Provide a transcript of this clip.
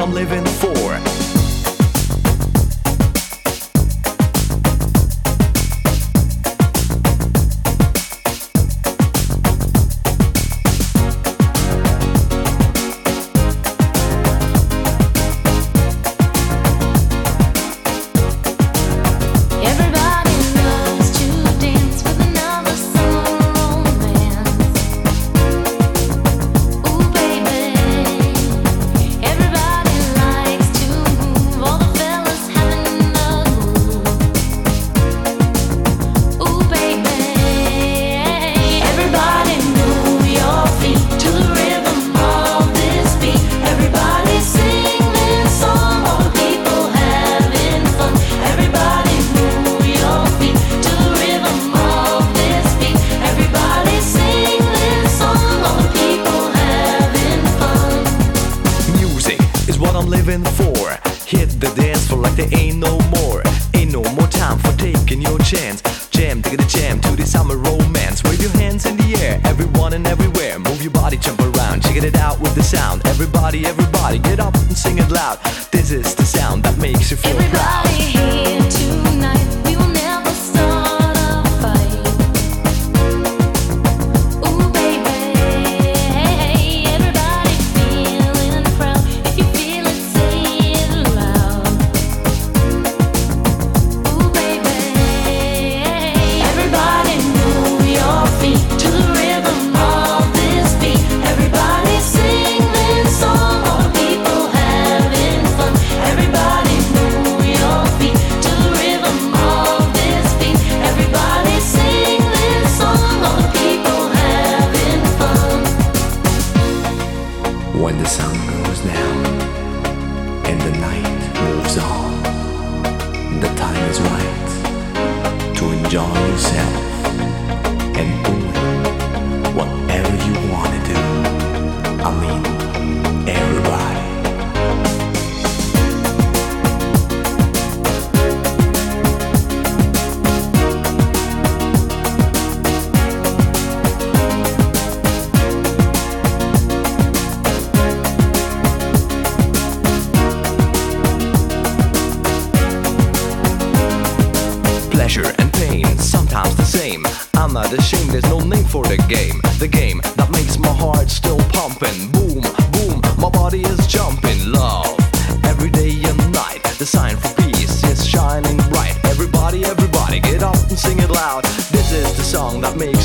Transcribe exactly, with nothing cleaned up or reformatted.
I'm living for. Living for. Hit the dance floor like there ain't no more. Ain't no more time for taking your chance. Jam, take the jam to the summer romance. Wave your hands in the air, everyone and everywhere. Move your body, jump around, check it out with the sound. Everybody, everybody, get up and sing it loud. This is the sound that makes you feel proud. Everybody here tonight, we will never start a fight. Ooh baby, everybody feeling proud. If you feel it, say it loud. Ooh baby, everybody move your feet to the rhythm of this beat. Everybody sing this song, all the people having fun. Everybody move your feet to the rhythm of this beat. Everybody sing this song, all the people having fun. When the sun goes down and the night moves on, the time is right to enjoy yourself and doing whatever you want to do. I mean, everybody. Pleasure and pain, sometimes the same. I'm not ashamed, there's no name for the game. The game that makes my heart still pumping. Boom, boom, my body is jumping. Love, every day and night. The sign for peace is shining bright. Everybody, everybody, get up and sing it loud. This is the song that makes